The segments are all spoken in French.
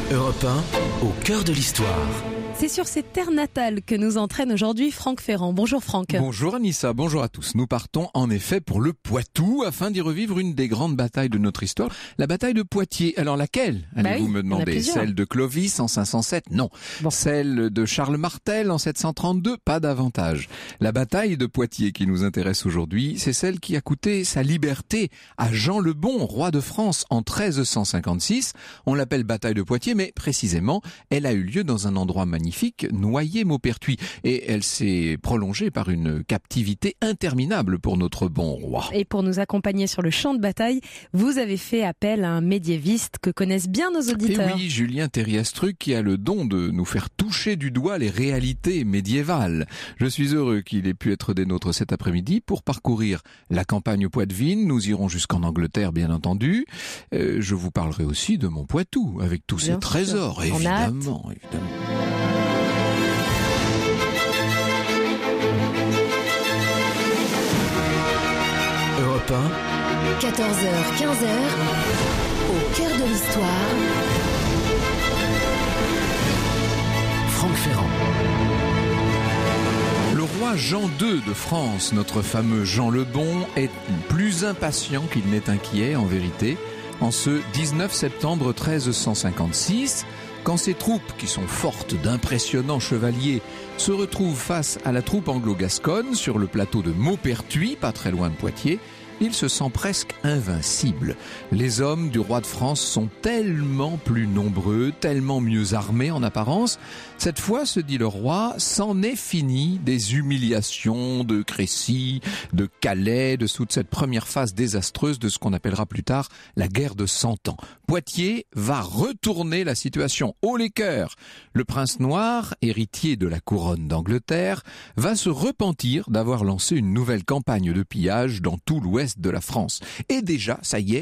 Europe 1, au cœur de l'histoire. C'est sur ces terres natales que nous entraîne aujourd'hui Franck Ferrand. Bonjour Franck. Bonjour Anissa, bonjour à tous. Nous partons en effet pour le Poitou afin d'y revivre une des grandes batailles de notre histoire, la bataille de Poitiers. Alors laquelle, allez-vous me demander? Celle de Clovis en 507? Non. Bon. Celle de Charles Martel en 732? Pas davantage. La bataille de Poitiers qui nous intéresse aujourd'hui, c'est celle qui a coûté sa liberté à Jean le Bon, roi de France, en 1356. On l'appelle bataille de Poitiers, mais précisément, elle a eu lieu dans un endroit magnifique, Noyer-Maupertuis, et elle s'est prolongée par une captivité interminable pour notre bon roi. Et pour nous accompagner sur le champ de bataille, vous avez fait appel à un médiéviste que connaissent bien nos auditeurs. Et oui, Julien Thériastruc, qui a le don de nous faire toucher du doigt les réalités médiévales. Je suis heureux qu'il ait pu être des nôtres cet après-midi pour parcourir la campagne poitevine. Nous irons jusqu'en Angleterre, bien entendu. Je vous parlerai aussi de mon Poitou, avec tous ses trésors, évidemment. Europe 1, 14h, 15h, au cœur de l'histoire. Franck Ferrand. Le roi Jean II de France, notre fameux Jean le Bon, est plus impatient qu'il n'est inquiet en vérité. En ce 19 septembre 1356, quand ses troupes, qui sont fortes d'impressionnants chevaliers, se retrouvent face à la troupe anglo-gasconne sur le plateau de Maupertuis, pas très loin de Poitiers, il se sent presque invincible. Les hommes du roi de France sont tellement plus nombreux, tellement mieux armés en apparence. Cette fois, se dit le roi, c'en est fini des humiliations de Crécy, de Calais, de toute cette première phase désastreuse de ce qu'on appellera plus tard la guerre de 100 ans. Poitiers va retourner la situation haut les cœurs. Le prince noir, héritier de la couronne d'Angleterre, va se repentir d'avoir lancé une nouvelle campagne de pillage dans tout l'ouest de la France. Et déjà, ça y est,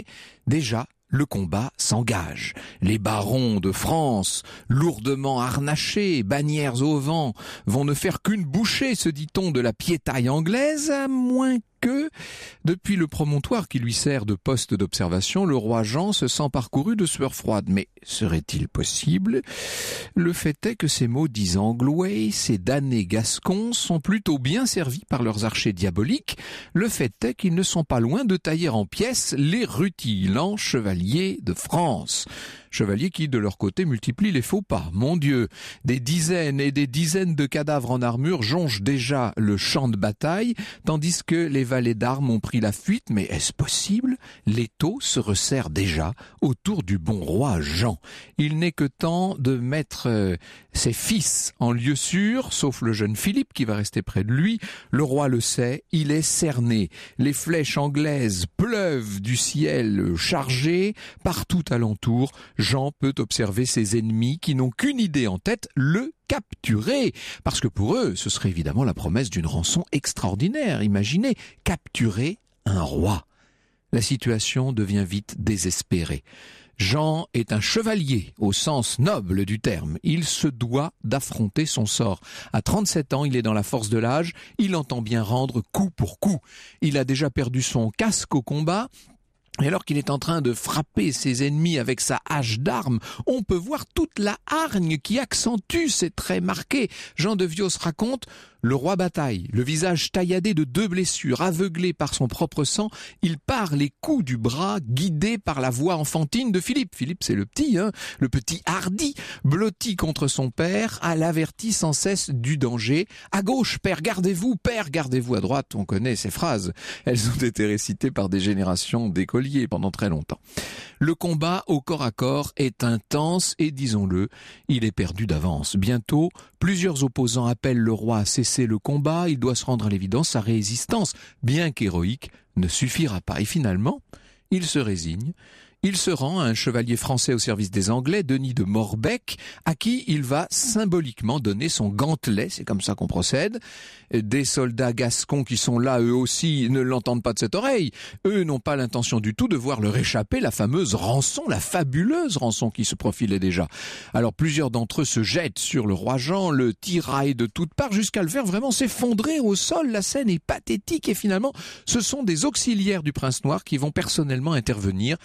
le combat s'engage. Les barons de France, lourdement harnachés, bannières au vent, vont ne faire qu'une bouchée, se dit-on, de la piétaille anglaise, à moins que, depuis le promontoire qui lui sert de poste d'observation, le roi Jean se sent parcouru de sueur froide. Mais serait-il possible? Le fait est que ces maudits Anglouais, ces damnés Gascons, sont plutôt bien servis par leurs archers diaboliques. Le fait est qu'ils ne sont pas loin de tailler en pièces les rutilants chevaliers de France. Chevaliers qui, de leur côté, multiplient les faux pas. Mon Dieu, des dizaines et des dizaines de cadavres en armure jonchent déjà le champ de bataille, tandis que les valets d'armes ont pris la fuite. Mais est-ce possible? L'étau se resserre déjà autour du bon roi Jean. Il n'est que temps de mettre ses fils en lieu sûr, sauf le jeune Philippe qui va rester près de lui. Le roi le sait, il est cerné. Les flèches anglaises pleuvent du ciel chargé. Partout alentour, Jean peut observer ses ennemis qui n'ont qu'une idée en tête, le capturer. Parce que pour eux, ce serait évidemment la promesse d'une rançon extraordinaire. Imaginez, capturer un roi. La situation devient vite désespérée. Jean est un chevalier au sens noble du terme. Il se doit d'affronter son sort. À 37 ans, il est dans la force de l'âge. Il entend bien rendre coup pour coup. Il a déjà perdu son casque au combat. Et alors qu'il est en train de frapper ses ennemis avec sa hache d'armes, on peut voir toute la hargne qui accentue ces traits marqués. Jean de Vios raconte: le roi bataille, le visage tailladé de 2 blessures, aveuglé par son propre sang, il part les coups du bras, guidé par la voix enfantine de Philippe. Philippe, c'est le petit hardi, blotti contre son père, l'avertit sans cesse du danger. À gauche, père, gardez-vous à droite. On connaît ces phrases. Elles ont été récitées par des générations d'écoliers pendant très longtemps. Le combat au corps à corps est intense et, disons-le, il est perdu d'avance. Bientôt, plusieurs opposants appellent le roi à cesser le combat. Il doit se rendre à l'évidence, sa résistance, bien qu'héroïque, ne suffira pas. Et finalement, il se résigne. Il se rend à un chevalier français au service des Anglais, Denis de Morbecque, à qui il va symboliquement donner son gantelet. C'est comme ça qu'on procède. Des soldats gascons qui sont là, eux aussi, ne l'entendent pas de cette oreille. Eux n'ont pas l'intention du tout de voir leur échapper la fameuse rançon, la fabuleuse rançon qui se profilait déjà. Alors plusieurs d'entre eux se jettent sur le roi Jean, le tiraillent de toutes parts jusqu'à le faire vraiment s'effondrer au sol. La scène est pathétique et finalement, ce sont des auxiliaires du prince noir qui vont personnellement intervenir pour mettre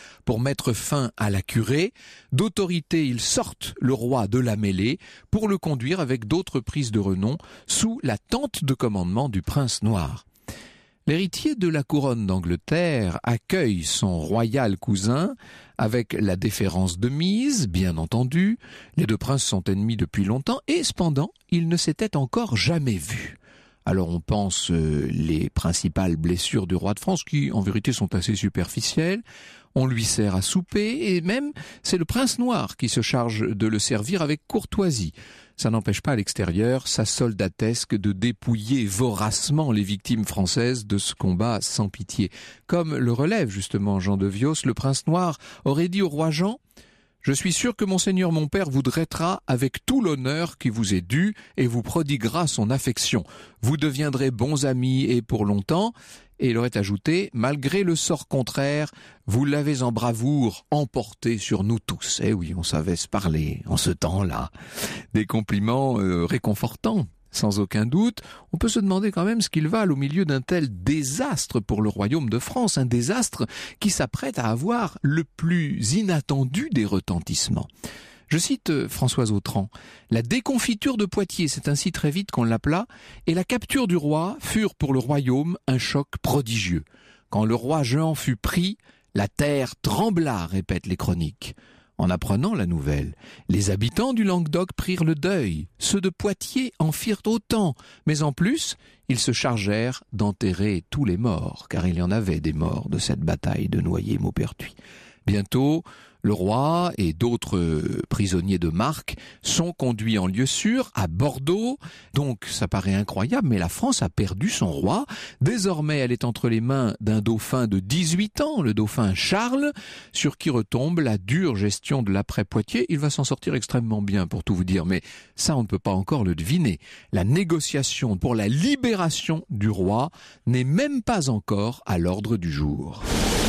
mettre fin à la curée, d'autorité ils sortent le roi de la mêlée pour le conduire avec d'autres prises de renom sous la tente de commandement du prince noir. L'héritier de la couronne d'Angleterre accueille son royal cousin avec la déférence de mise, bien entendu. Les deux princes sont ennemis depuis longtemps et cependant, ils ne s'étaient encore jamais vus. Alors on pense les principales blessures du roi de France qui en vérité sont assez superficielles. On lui sert à souper et même c'est le prince noir qui se charge de le servir avec courtoisie. Ça n'empêche pas à l'extérieur sa soldatesque de dépouiller voracement les victimes françaises de ce combat sans pitié. Comme le relève justement Jean de Vios, le prince noir aurait dit au roi Jean: « Je suis sûr que monseigneur mon père vous traitera avec tout l'honneur qui vous est dû et vous prodiguera son affection. Vous deviendrez bons amis et pour longtemps. » Et il aurait ajouté: « Malgré le sort contraire, vous l'avez en bravoure emporté sur nous tous. » Eh oui, on savait se parler en ce temps-là. Des compliments réconfortants. Sans aucun doute, on peut se demander quand même ce qu'ils valent au milieu d'un tel désastre pour le royaume de France, un désastre qui s'apprête à avoir le plus inattendu des retentissements. Je cite Françoise Autran, « La déconfiture de Poitiers, c'est ainsi très vite qu'on l'appela, et la capture du roi furent pour le royaume un choc prodigieux. Quand le roi Jean fut pris, la terre trembla, répètent les chroniques. » En apprenant la nouvelle, les habitants du Languedoc prirent le deuil, ceux de Poitiers en firent autant, mais en plus, ils se chargèrent d'enterrer tous les morts, car il y en avait des morts de cette bataille de Noyer-Maupertuis. Bientôt, le roi et d'autres prisonniers de marque sont conduits en lieu sûr à Bordeaux. Donc ça paraît incroyable, mais la France a perdu son roi. Désormais, elle est entre les mains d'un dauphin de 18 ans, le dauphin Charles, sur qui retombe la dure gestion de l'après-Poitiers. Il va s'en sortir extrêmement bien, pour tout vous dire, mais ça, on ne peut pas encore le deviner. La négociation pour la libération du roi n'est même pas encore à l'ordre du jour.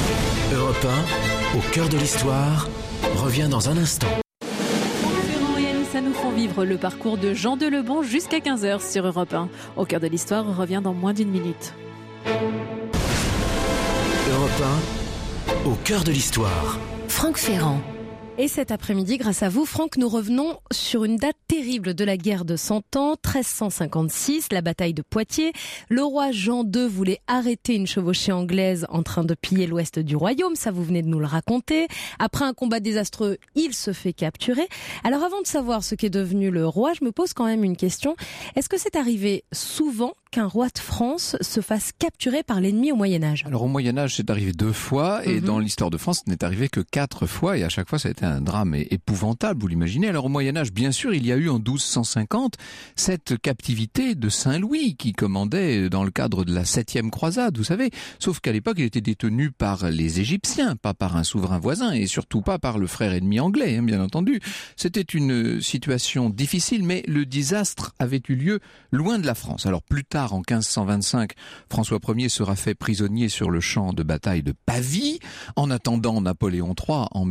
Europe 1, au cœur de l'histoire, revient dans un instant. Ferrand et Anissa nous font vivre le parcours de Jean de Lebon jusqu'à 15h sur Europe 1. Au cœur de l'histoire revient dans moins d'une minute. Europe 1, au cœur de l'histoire. Franck Ferrand. Et cet après-midi, grâce à vous, Franck, nous revenons sur une date terrible de la guerre de 100 ans, 1356, la bataille de Poitiers. Le roi Jean II voulait arrêter une chevauchée anglaise en train de piller l'ouest du royaume, ça vous venez de nous le raconter. Après un combat désastreux, il se fait capturer. Alors avant de savoir ce qu'est devenu le roi, je me pose quand même une question. Est-ce que c'est arrivé souvent qu'un roi de France se fasse capturer par l'ennemi au Moyen-Âge? Alors au Moyen-Âge, c'est arrivé 2 fois, et dans l'histoire de France, ce n'est arrivé que 4 fois, et à chaque fois, ça a été un drame épouvantable, vous l'imaginez. Alors au Moyen-Âge, bien sûr, il y a eu en 1250 cette captivité de Saint-Louis, qui commandait dans le cadre de la 7e croisade, vous savez. Sauf qu'à l'époque, il était détenu par les Égyptiens, pas par un souverain voisin, et surtout pas par le frère ennemi anglais, bien entendu. C'était une situation difficile, mais le désastre avait eu lieu loin de la France. Alors plus tard, en 1525, François Ier sera fait prisonnier sur le champ de bataille de Pavie. En attendant Napoléon III en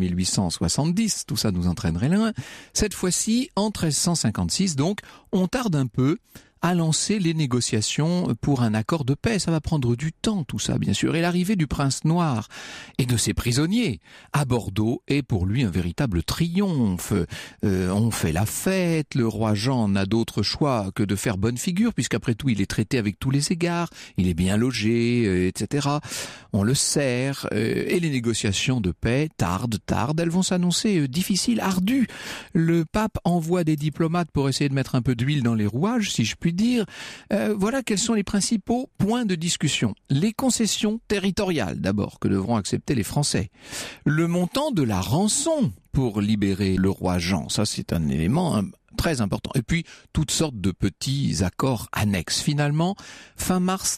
1870, tout ça nous entraînerait loin. Cette fois-ci, en 1356, donc, on tarde un peu à lancer les négociations pour un accord de paix. Ça va prendre du temps, tout ça, bien sûr. Et l'arrivée du prince noir et de ses prisonniers à Bordeaux est pour lui un véritable triomphe. On fait la fête, le roi Jean n'a d'autre choix que de faire bonne figure, puisqu'après tout, il est traité avec tous les égards, il est bien logé, etc. On le sert, et les négociations de paix tardent, elles vont s'annoncer difficiles, ardues. Le pape envoie des diplomates pour essayer de mettre un peu d'huile dans les rouages, si je puis dire. Voilà quels sont les principaux points de discussion. Les concessions territoriales, d'abord, que devront accepter les Français. Le montant de la rançon pour libérer le roi Jean, ça c'est un élément très important. Et puis, toutes sortes de petits accords annexes. Finalement, fin mars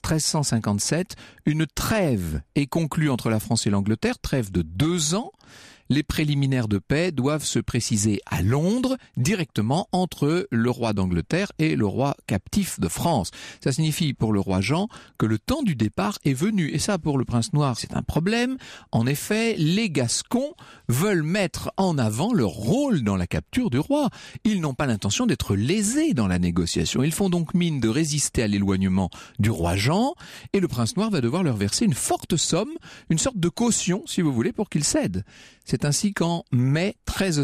1357, une trêve est conclue entre la France et l'Angleterre, trêve de 2 ans. Les préliminaires de paix doivent se préciser à Londres, directement entre le roi d'Angleterre et le roi captif de France. Ça signifie pour le roi Jean que le temps du départ est venu. Et ça, pour le prince noir, c'est un problème. En effet, les Gascons veulent mettre en avant leur rôle dans la capture du roi. Ils n'ont pas l'intention d'être lésés dans la négociation. Ils font donc mine de résister à l'éloignement du roi Jean, et le prince noir va devoir leur verser une forte somme, une sorte de caution, si vous voulez, pour qu'ils cèdent. C'est ainsi qu'en mai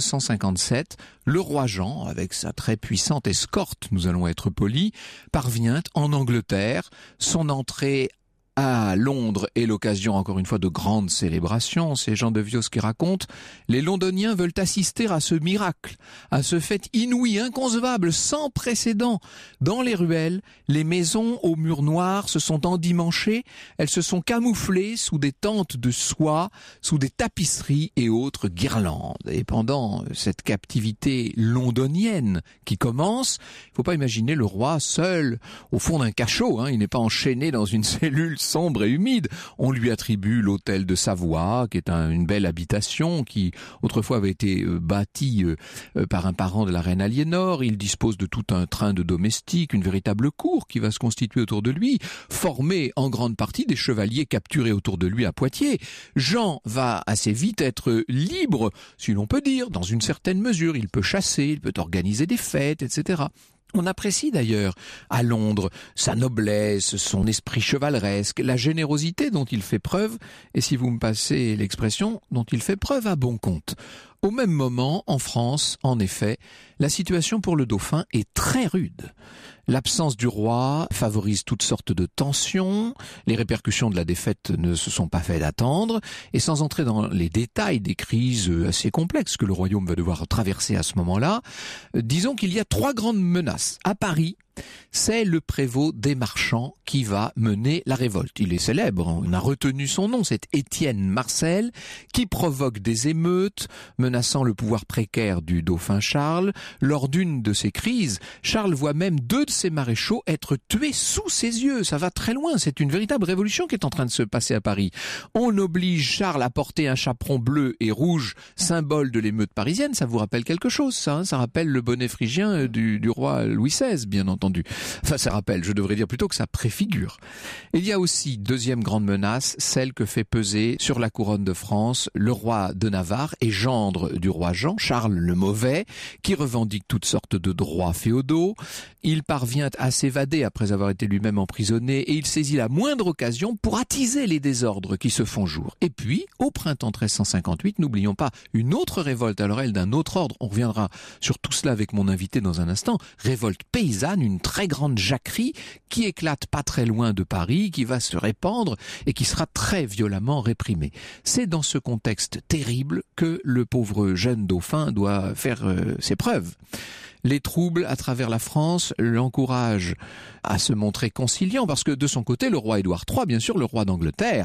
1357, le roi Jean, avec sa très puissante escorte, nous allons être polis, parvient en Angleterre. Son entrée à Londres est l'occasion, encore une fois, de grandes célébrations. C'est Jean de Vios qui raconte. Les Londoniens veulent assister à ce miracle, à ce fait inouï, inconcevable, sans précédent. Dans les ruelles, les maisons aux murs noirs se sont endimanchées. Elles se sont camouflées sous des tentes de soie, sous des tapisseries et autres guirlandes. Et pendant cette captivité londonienne qui commence, il ne faut pas imaginer le roi seul au fond d'un cachot. Il n'est pas enchaîné dans une cellule sombre et humide. On lui attribue l'hôtel de Savoie, qui est une belle habitation qui autrefois avait été bâtie par un parent de la reine Aliénor. Il dispose de tout un train de domestiques, une véritable cour qui va se constituer autour de lui, formée en grande partie des chevaliers capturés autour de lui à Poitiers. Jean va assez vite être libre, si l'on peut dire, dans une certaine mesure. Il peut chasser, il peut organiser des fêtes, etc. On apprécie d'ailleurs à Londres sa noblesse, son esprit chevaleresque, la générosité dont il fait preuve, et si vous me passez l'expression, dont il fait preuve à bon compte. Au même moment, en France, en effet, la situation pour le dauphin est très rude. L'absence du roi favorise toutes sortes de tensions, les répercussions de la défaite ne se sont pas fait attendre, et sans entrer dans les détails des crises assez complexes que le royaume va devoir traverser à ce moment-là, disons qu'il y a 3 grandes menaces. À Paris, c'est le prévôt des marchands qui va mener la révolte. Il est célèbre, on a retenu son nom, c'est Étienne Marcel, qui provoque des émeutes menaçant le pouvoir précaire du dauphin Charles. Lors d'une de ces crises, Charles voit même 2 de ses maréchaux être tués sous ses yeux. Ça va très loin, c'est une véritable révolution qui est en train de se passer à Paris. On oblige Charles à porter un chaperon bleu et rouge, symbole de l'émeute parisienne. Ça vous rappelle quelque chose, ça rappelle le bonnet phrygien du roi Louis XVI, bien entendu. Enfin, ça rappelle, je devrais dire plutôt que ça préfigure. Il y a aussi, deuxième grande menace, celle que fait peser sur la couronne de France le roi de Navarre et gendre du roi Jean, Charles le Mauvais, qui revendique toutes sortes de droits féodaux. Il parvient à s'évader après avoir été lui-même emprisonné et il saisit la moindre occasion pour attiser les désordres qui se font jour. Et puis, au printemps 1358, n'oublions pas une autre révolte, alors elle d'un autre ordre, on reviendra sur tout cela avec mon invité dans un instant, révolte paysanne, une très grande jacquerie qui éclate pas très loin de Paris, qui va se répandre et qui sera très violemment réprimée. C'est dans ce contexte terrible que le pauvre jeune dauphin doit faire ses preuves. Les troubles à travers la France l'encouragent à se montrer conciliant parce que de son côté, le roi Édouard III, bien sûr, le roi d'Angleterre,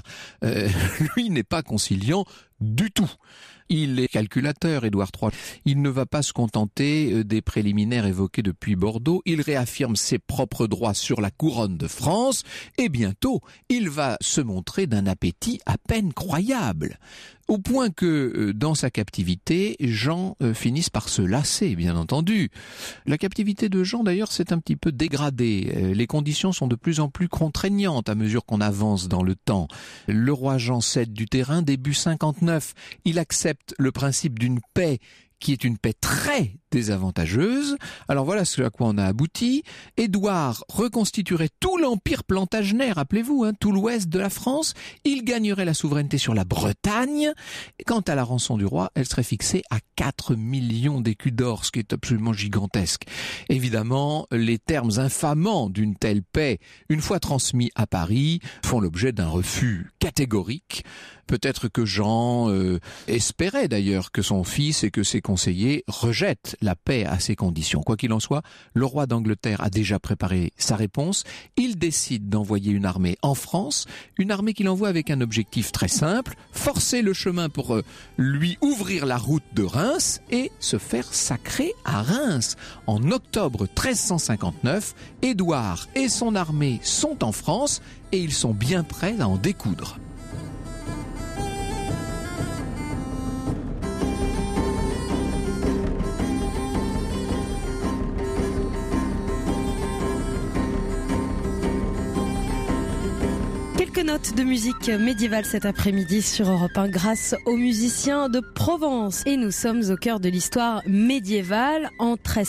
lui n'est pas conciliant du tout. Il est calculateur, Édouard III. Il ne va pas se contenter des préliminaires évoqués depuis Bordeaux. Il réaffirme ses propres droits sur la couronne de France et bientôt, il va se montrer d'un appétit à peine croyable. Au point que, dans sa captivité, Jean finisse par se lasser, bien entendu. La captivité de Jean, d'ailleurs, s'est un petit peu dégradée. Les conditions sont de plus en plus contraignantes à mesure qu'on avance dans le temps. Le roi Jean cède du terrain début 59. Il accepte le principe d'une paix qui est une paix très désavantageuse. Alors voilà ce à quoi on a abouti. Édouard reconstituerait tout l'empire plantagenet, rappelez-vous, tout l'ouest de la France. Il gagnerait la souveraineté sur la Bretagne. Et quant à la rançon du roi, elle serait fixée à 4 millions d'écus d'or, ce qui est absolument gigantesque. Évidemment, les termes infamants d'une telle paix, une fois transmis à Paris, font l'objet d'un refus catégorique. Peut-être que Jean espérait d'ailleurs que son fils et que ses conseillers rejettent la paix à ces conditions. Quoi qu'il en soit, le roi d'Angleterre a déjà préparé sa réponse. Il décide d'envoyer une armée en France, une armée qu'il envoie avec un objectif très simple, forcer le chemin pour lui ouvrir la route de Reims et se faire sacrer à Reims. En octobre 1359, Édouard et son armée sont en France et ils sont bien prêts à en découdre. Quelques notes de musique médiévale cet après-midi sur Europe 1 grâce aux musiciens de Provence. Et nous sommes au cœur de l'histoire médiévale. En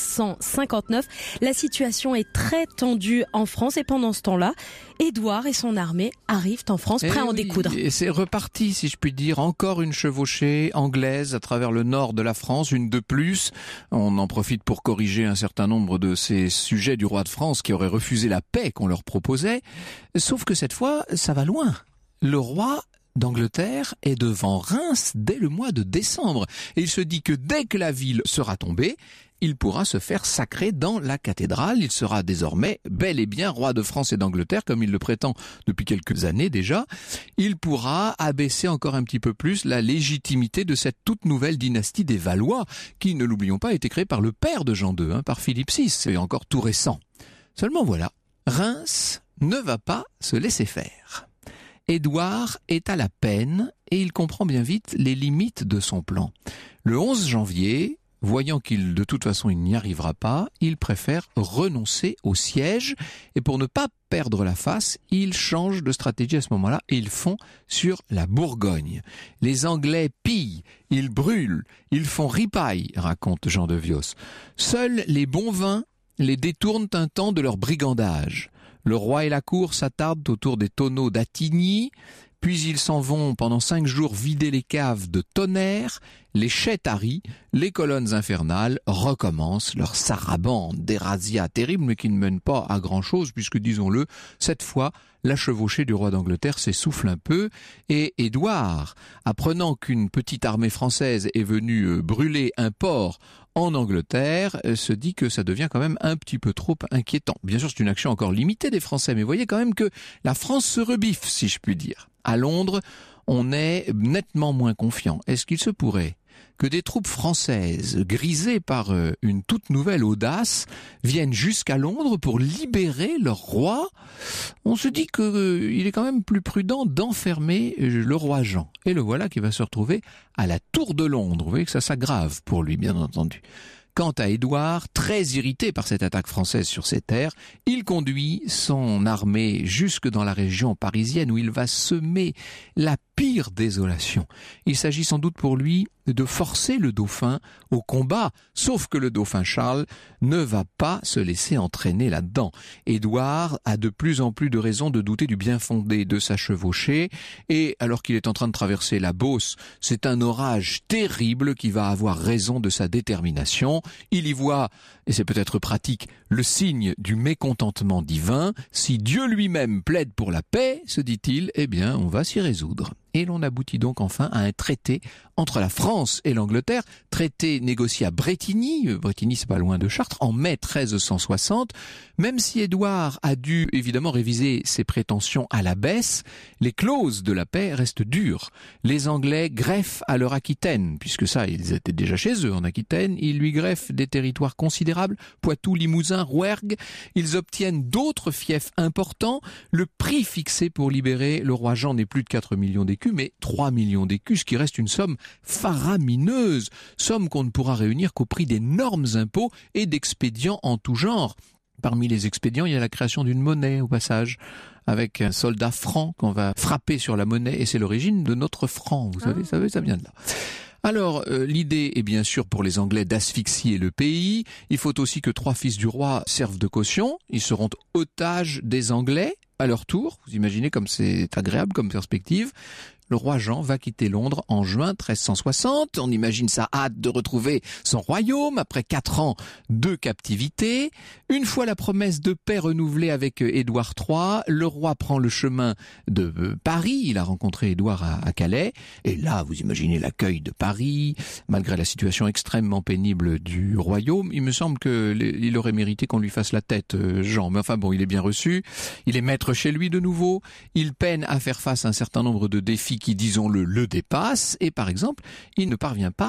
1359, la situation est très tendue en France et pendant ce temps-là, Édouard et son armée arrivent en France prêts à en découdre. Et c'est reparti, si je puis dire, encore une chevauchée anglaise à travers le nord de la France, une de plus. On en profite pour corriger un certain nombre de ces sujets du roi de France qui auraient refusé la paix qu'on leur proposait. Sauf que cette fois, ça va loin. Le roi d'Angleterre est devant Reims dès le mois de décembre. Et il se dit que dès que la ville sera tombée, il pourra se faire sacrer dans la cathédrale. Il sera désormais bel et bien roi de France et d'Angleterre, comme il le prétend depuis quelques années déjà. Il pourra abaisser encore un petit peu plus la légitimité de cette toute nouvelle dynastie des Valois, qui, ne l'oublions pas, a été créée par le père de Jean II, par Philippe VI, et encore tout récent. Seulement voilà, Reims ne va pas se laisser faire. Édouard est à la peine et il comprend bien vite les limites de son plan. Le 11 janvier, voyant qu'il de toute façon il n'y arrivera pas, il préfère renoncer au siège et pour ne pas perdre la face, il change de stratégie à ce moment-là et il fond sur la Bourgogne. Les Anglais pillent, ils brûlent, ils font ripaille, raconte Jean de Vios. Seuls les bons vins les détournent un temps de leur brigandage. Le roi et la cour s'attardent autour des tonneaux d'Attigny, puis ils s'en vont pendant 5 jours vider les caves de Tonnerre, les chais-taris, les colonnes infernales recommencent leur sarabande, des razzias terribles mais qui ne mènent pas à grand-chose puisque, disons-le, cette fois, la chevauchée du roi d'Angleterre s'essouffle un peu et Édouard, apprenant qu'une petite armée française est venue brûler un port en Angleterre, se dit que ça devient quand même un petit peu trop inquiétant. Bien sûr, c'est une action encore limitée des Français, mais voyez quand même que la France se rebiffe, si je puis dire. À Londres, on est nettement moins confiant. Est-ce qu'il se pourrait que des troupes françaises, grisées par une toute nouvelle audace, viennent jusqu'à Londres pour libérer leur roi? On se dit qu'il est quand même plus prudent d'enfermer le roi Jean. Et le voilà qui va se retrouver à la Tour de Londres. Vous voyez que ça s'aggrave pour lui, bien entendu. Quant à Édouard, très irrité par cette attaque française sur ses terres, il conduit son armée jusque dans la région parisienne où il va semer la pire désolation. Il s'agit sans doute pour lui de forcer le dauphin au combat, sauf que le dauphin Charles ne va pas se laisser entraîner là-dedans. Édouard a de plus en plus de raisons de douter du bien fondé de sa chevauchée, et alors qu'il est en train de traverser la Beauce, c'est un orage terrible qui va avoir raison de sa détermination. Il y voit, et c'est peut-être pratique, le signe du mécontentement divin. Si Dieu lui-même plaide pour la paix, se dit-il, eh bien on va s'y résoudre. Et l'on aboutit donc enfin à un traité entre la France et l'Angleterre, traité négocié à Brétigny. Brétigny, c'est pas loin de Chartres, en mai 1360. Même si Édouard a dû évidemment réviser ses prétentions à la baisse, les clauses de la paix restent dures. Les Anglais greffent à leur Aquitaine, puisque ça, ils étaient déjà chez eux en Aquitaine, ils lui greffent des territoires considérables, Poitou, Limousin, Rouergue. Ils obtiennent d'autres fiefs importants. Le prix fixé pour libérer le roi Jean n'est plus de 4 millions d'écus, mais 3 millions d'écus, ce qui reste une somme faramineuse, somme qu'on ne pourra réunir qu'au prix d'énormes impôts et d'expédients en tout genre. Parmi les expédients, il y a la création d'une monnaie au passage, avec un soldat franc qu'on va frapper sur la monnaie, et c'est l'origine de notre franc, vous savez, ça vient de là. Alors, l'idée est bien sûr pour les Anglais d'asphyxier le pays. Il faut aussi que 3 fils du roi servent de caution. Ils seront otages des Anglais à leur tour. Vous imaginez comme c'est agréable comme perspective. Le roi Jean va quitter Londres en juin 1360. On imagine sa hâte de retrouver son royaume après 4 ans de captivité. Une fois la promesse de paix renouvelée avec Édouard III, le roi prend le chemin de Paris. Il a rencontré Édouard à Calais. Et là, vous imaginez l'accueil de Paris. Malgré la situation extrêmement pénible du royaume, il me semble qu'il aurait mérité qu'on lui fasse la tête, Jean. Mais enfin bon, il est bien reçu. Il est maître chez lui de nouveau. Il peine à faire face à un certain nombre de défis qui, disons-le, le dépasse, et par exemple, il ne parvient pas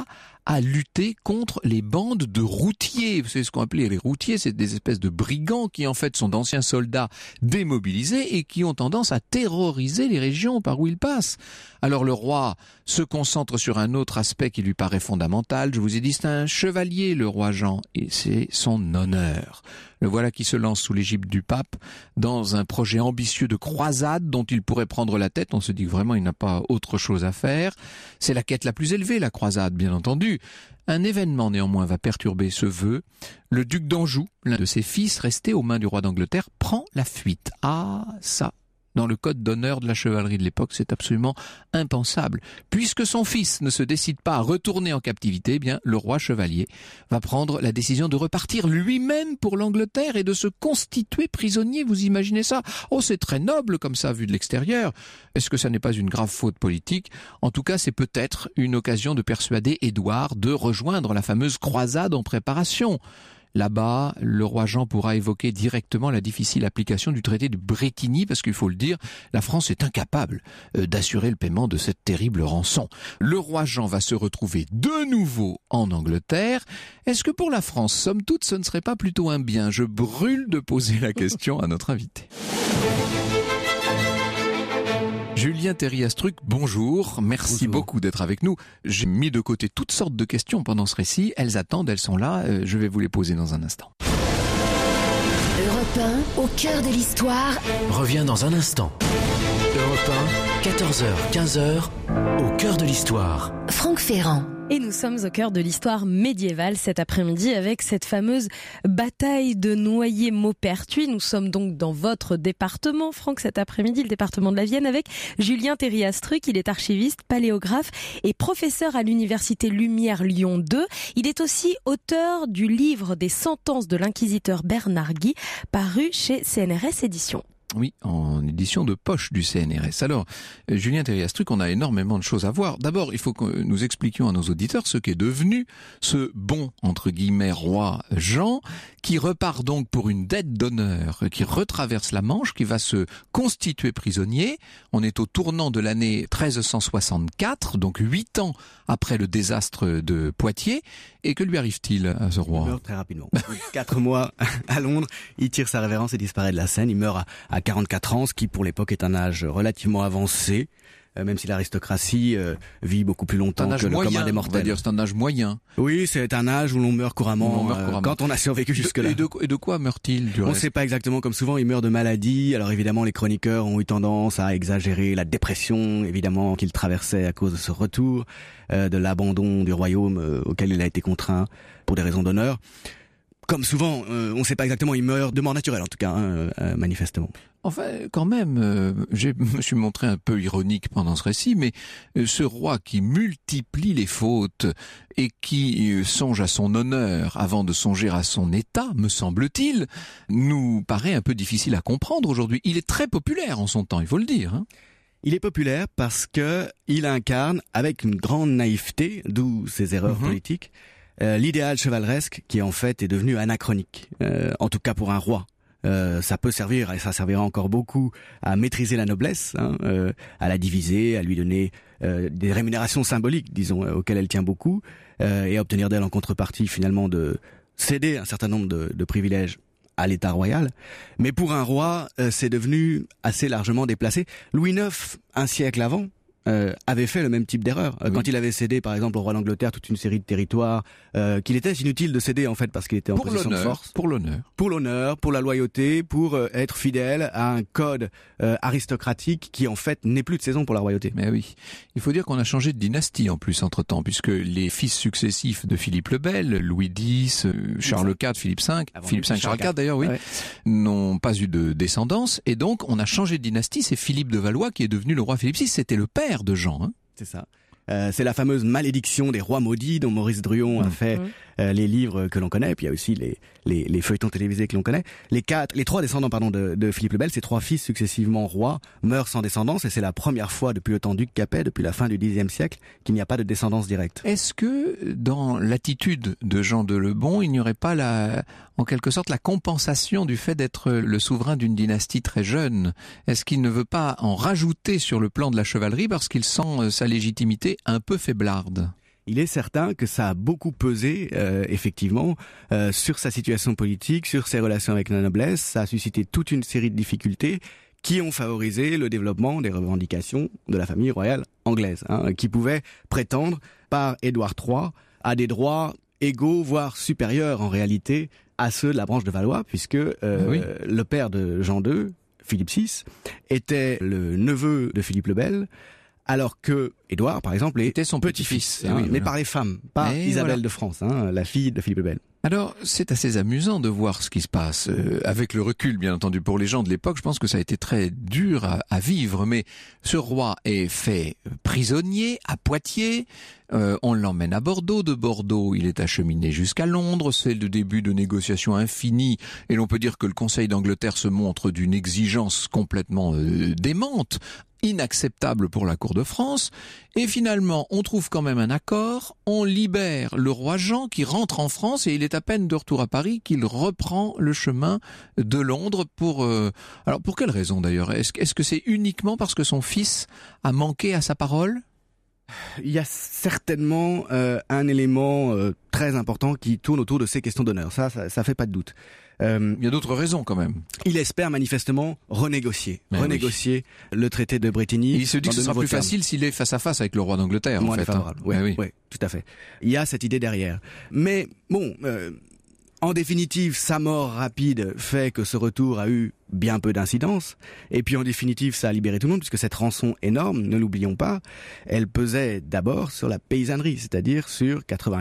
à lutter contre les bandes de routiers. Vous savez ce qu'on appelait les routiers, c'est des espèces de brigands qui en fait sont d'anciens soldats démobilisés et qui ont tendance à terroriser les régions par où ils passent. Alors le roi se concentre sur un autre aspect qui lui paraît fondamental. Je vous ai dit, c'est un chevalier, le roi Jean, et c'est son honneur. Le voilà qui se lance sous l'égide du pape dans un projet ambitieux de croisade dont il pourrait prendre la tête. On se dit que vraiment il n'a pas autre chose à faire. C'est la quête la plus élevée, la croisade, bien entendu. Un événement néanmoins va perturber ce vœu. Le duc d'Anjou, l'un de ses fils resté aux mains du roi d'Angleterre, prend la fuite. Ah, ça, dans le code d'honneur de la chevalerie de l'époque, c'est absolument impensable. Puisque son fils ne se décide pas à retourner en captivité, eh bien, le roi chevalier va prendre la décision de repartir lui-même pour l'Angleterre et de se constituer prisonnier. Vous imaginez ça? Oh, c'est très noble comme ça, vu de l'extérieur. Est-ce que ça n'est pas une grave faute politique? En tout cas, c'est peut-être une occasion de persuader Édouard de rejoindre la fameuse croisade en préparation. Là-bas, le roi Jean pourra évoquer directement la difficile application du traité de Brétigny, parce qu'il faut le dire, la France est incapable d'assurer le paiement de cette terrible rançon. Le roi Jean va se retrouver de nouveau en Angleterre. Est-ce que pour la France, somme toute, ce ne serait pas plutôt un bien? Je brûle de poser la question à notre invité. Julien Therry-Astruc, bonjour. Merci beaucoup d'être avec nous. J'ai mis de côté toutes sortes de questions pendant ce récit. Elles attendent, elles sont là. Je vais vous les poser dans un instant. Europe 1, au cœur de l'histoire. Revient dans un instant. Europe 1, 14h, 15h, au cœur de l'histoire. Franck Ferrand. Et nous sommes au cœur de l'histoire médiévale cet après-midi avec cette fameuse bataille de Noyer-Maupertuis. Nous sommes donc dans votre département, Franck, cet après-midi, le département de la Vienne, avec Julien Therry-Astruc. Il est archiviste, paléographe et professeur à l'université Lumière Lyon 2. Il est aussi auteur du livre des sentences de l'inquisiteur Bernard Guy, paru chez CNRS Éditions. Oui, en édition de poche du CNRS. Alors, Julien Therry-Astruc, on a énormément de choses à voir. D'abord, il faut que nous expliquions à nos auditeurs ce qu'est devenu ce bon, entre guillemets, roi Jean, qui repart donc pour une dette d'honneur, qui retraverse la Manche, qui va se constituer prisonnier. On est au tournant de l'année 1364, donc 8 ans après le désastre de Poitiers. Et que lui arrive-t-il à ce roi? Il meurt très rapidement. 4 mois à Londres, il tire sa révérence et disparaît de la scène. Il meurt à 44 ans, ce qui pour l'époque est un âge relativement avancé, même si l'aristocratie vit beaucoup plus longtemps que le commun des mortels. On va dire, c'est un âge moyen. Oui, c'est un âge où l'on meurt couramment, quand on a survécu jusque-là. Et de quoi meurt-il du reste? On ne sait pas exactement, comme souvent, il meurt de maladie. Alors évidemment, les chroniqueurs ont eu tendance à exagérer la dépression, évidemment, qu'il traversait à cause de ce retour, de l'abandon du royaume auquel il a été contraint pour des raisons d'honneur. Comme souvent, on ne sait pas exactement, il meurt de mort naturelle en tout cas, manifestement. Enfin, quand même, je me suis montré un peu ironique pendant ce récit, mais ce roi qui multiplie les fautes et qui songe à son honneur avant de songer à son état, me semble-t-il, nous paraît un peu difficile à comprendre aujourd'hui. Il est très populaire en son temps, il faut le dire, hein. Il est populaire parce que il incarne, avec une grande naïveté, d'où ses erreurs politiques, l'idéal chevaleresque qui en fait est devenu anachronique, en tout cas pour un roi. Ça peut servir, et ça servira encore beaucoup, à maîtriser la noblesse, à la diviser, à lui donner des rémunérations symboliques, disons, auxquelles elle tient beaucoup, et à obtenir d'elle en contrepartie finalement de céder un certain nombre de privilèges à l'état royal. Mais pour un roi, c'est devenu assez largement déplacé. Louis IX, un siècle avant, avait fait le même type d'erreur. Oui. Quand il avait cédé, par exemple, au roi d'Angleterre toute une série de territoires qu'il était inutile de céder, en fait, parce qu'il était en position de force. Pour l'honneur. Pour l'honneur, pour la loyauté, pour être fidèle à un code aristocratique qui, en fait, n'est plus de saison pour la royauté. Mais oui. Il faut dire qu'on a changé de dynastie en plus entre-temps, puisque les fils successifs de Philippe le Bel, Louis X, Charles IV, Philippe V, Charles IV d'ailleurs, oui, n'ont pas eu de descendance, et donc on a changé de dynastie. C'est Philippe de Valois qui est devenu le roi Philippe VI. C'était le père de Jean, hein. C'est ça. C'est la fameuse malédiction des rois maudits dont Maurice Druon a fait les livres que l'on connaît, puis il y a aussi les feuilletons télévisés que l'on connaît. Les 3 descendants de Philippe le Bel, ces 3 fils successivement rois, meurent sans descendance, et c'est la première fois depuis le temps duc Capet, depuis la fin du Xe siècle, qu'il n'y a pas de descendance directe. Est-ce que dans l'attitude de Jean de Lebon, il n'y aurait pas en quelque sorte la compensation du fait d'être le souverain d'une dynastie très jeune? Est-ce qu'il ne veut pas en rajouter sur le plan de la chevalerie parce qu'il sent sa légitimité un peu faiblarde? il est certain que ça a beaucoup pesé, effectivement, sur sa situation politique, sur ses relations avec la noblesse. Ça a suscité toute une série de difficultés qui ont favorisé le développement des revendications de la famille royale anglaise, qui pouvait prétendre, par Édouard III, à des droits égaux, voire supérieurs en réalité, à ceux de la branche de Valois, puisque le père de Jean II, Philippe VI, était le neveu de Philippe le Bel, alors que Édouard, par exemple, était son petit-fils, mais par les femmes, pas Isabelle de France, la fille de Philippe le Bel. Alors, c'est assez amusant de voir ce qui se passe. Avec le recul, bien entendu, pour les gens de l'époque, je pense que ça a été très dur à vivre. Mais ce roi est fait prisonnier à Poitiers. On l'emmène à Bordeaux. De Bordeaux, il est acheminé jusqu'à Londres. C'est le début de négociations infinies. Et l'on peut dire que le Conseil d'Angleterre se montre d'une exigence complètement démente, inacceptable pour la cour de France. Et finalement, on trouve quand même un accord. On libère le roi Jean qui rentre en France et il est à peine de retour à Paris qu'il reprend le chemin de Londres alors pour quelle raison d'ailleurs? Est-ce que c'est uniquement parce que son fils a manqué à sa parole? Il y a certainement un élément très important qui tourne autour de ces questions d'honneur. Ça fait pas de doute. Il y a d'autres raisons quand même. Il espère manifestement renégocier le traité de Bretigny. Il se dit que ce sera plus facile s'il est face à face avec le roi d'Angleterre. Moins défavorable. Oui, tout à fait. Il y a cette idée derrière. Mais bon, en définitive, sa mort rapide fait que ce retour a eu bien peu d'incidence. Et puis en définitive, ça a libéré tout le monde, puisque cette rançon énorme, ne l'oublions pas, elle pesait d'abord sur la paysannerie, c'est-à-dire sur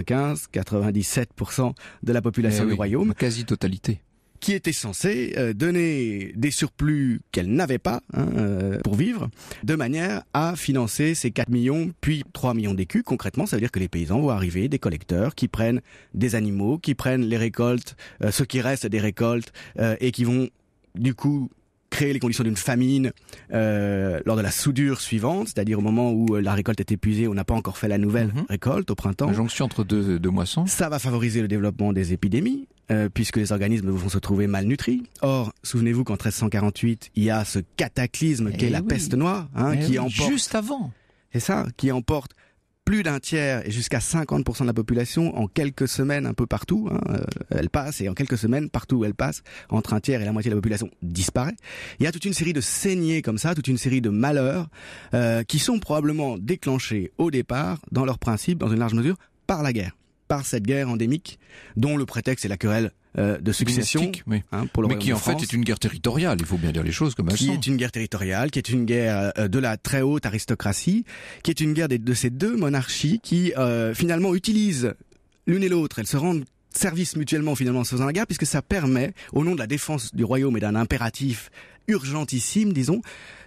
95-97% de la population du royaume. Quasi-totalité. Qui était censée donner des surplus qu'elle n'avait pas pour vivre, de manière à financer ces 4 millions, puis 3 millions d'écus. Concrètement, ça veut dire que les paysans vont arriver, des collecteurs qui prennent des animaux, qui prennent les récoltes, ce qui reste des récoltes, et qui vont du coup créer les conditions d'une famine lors de la soudure suivante, c'est-à-dire au moment où la récolte est épuisée, on n'a pas encore fait la nouvelle récolte au printemps. La jonction entre deux moissons. Ça va favoriser le développement des épidémies, puisque les organismes vont se trouver malnutris. Or, souvenez-vous qu'en 1348, il y a ce cataclysme qu'est la peste noire, qui emporte... Juste avant. C'est ça, qui emporte plus d'un tiers et jusqu'à 50% de la population en quelques semaines un peu partout. Elle passe et en quelques semaines, partout où elle passe, entre un tiers et la moitié de la population disparaît. Il y a toute une série de saignées comme ça, toute une série de malheurs qui sont probablement déclenchés au départ, dans leur principe, dans une large mesure, par la guerre. Par cette guerre endémique dont le prétexte est la querelle de succession, pour le mais qui en fait est une guerre territoriale, il faut bien dire les choses comme elles sont. Qui est une guerre territoriale, qui est une guerre de la très haute aristocratie, qui est une guerre de ces deux monarchies qui finalement utilisent l'une et l'autre, elles se rendent service mutuellement finalement en se faisant la guerre, puisque ça permet, au nom de la défense du royaume et d'un impératif urgentissime, disons,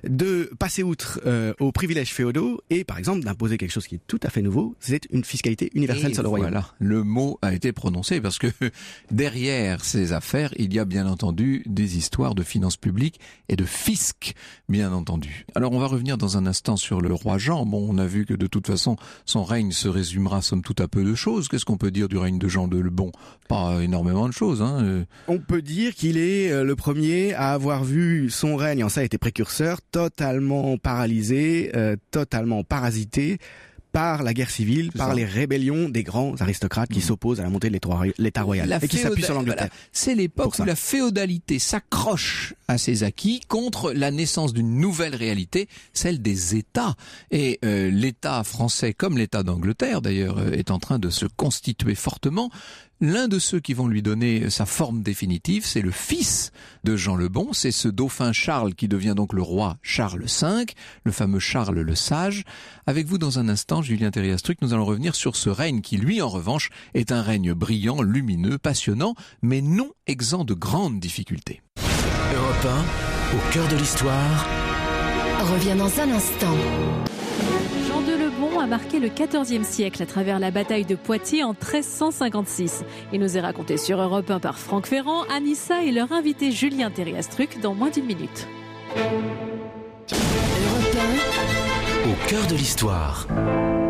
de passer outre aux privilèges féodaux et, par exemple, d'imposer quelque chose qui est tout à fait nouveau, c'est une fiscalité universelle sur le royaume. Voilà, le mot a été prononcé parce que derrière ces affaires, il y a bien entendu des histoires de finances publiques et de fisc, bien entendu. Alors, on va revenir dans un instant sur le roi Jean. Bon, on a vu que de toute façon, son règne se résumera somme toute à peu de choses. Qu'est-ce qu'on peut dire du règne de Jean II le Bon? Pas énormément de choses. On peut dire qu'il est le premier à avoir vu son règne, en ça a été précurseur, totalement paralysé, totalement parasité par la guerre civile, par les rébellions des grands aristocrates qui s'opposent à la montée de l'État royal et qui s'appuient sur l'Angleterre. Voilà. C'est l'époque où la féodalité s'accroche à ses acquis contre la naissance d'une nouvelle réalité, celle des États. Et l'État français, comme l'État d'Angleterre d'ailleurs, est en train de se constituer fortement. L'un de ceux qui vont lui donner sa forme définitive, c'est le fils de Jean le Bon, c'est ce dauphin Charles qui devient donc le roi Charles V, le fameux Charles le Sage. Avec vous dans un instant, Julien Thériastruc, nous allons revenir sur ce règne qui, lui, en revanche, est un règne brillant, lumineux, passionnant, mais non exempt de grandes difficultés. Europe 1, au cœur de l'histoire. Revient dans un instant. Jean II le Bon a marqué le XIVe siècle à travers la bataille de Poitiers en 1356. Il nous est raconté sur Europe 1 par Franck Ferrand, Anissa et leur invité Julien Thériastruc dans moins d'une minute. Europe 1, Au cœur de l'histoire.